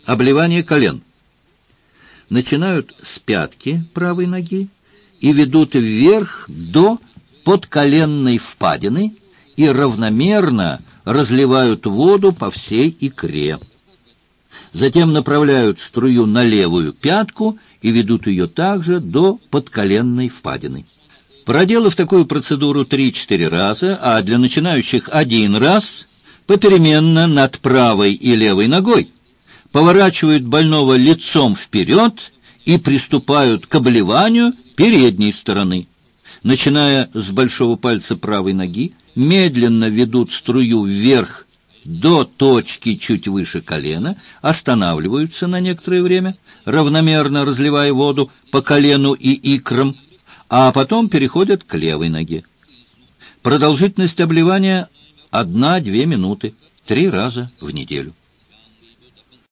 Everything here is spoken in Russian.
Обливание колен. Начинают с пятки правой ноги и ведут вверх до подколенной впадины и равномерно разливают воду по всей икре. Затем направляют струю на левую пятку и ведут ее также до подколенной впадины. Проделав такую процедуру 3-4 раза, а для начинающих 1 раз, попеременно над правой и левой ногой, поворачивают больного лицом вперед и приступают к обливанию передней стороны. Начиная с большого пальца правой ноги, медленно ведут струю вверх до точки чуть выше колена, останавливаются на некоторое время, равномерно разливая воду по колену и икрам, а потом переходят к левой ноге. Продолжительность обливания 1-2 минуты, 3 раза в неделю.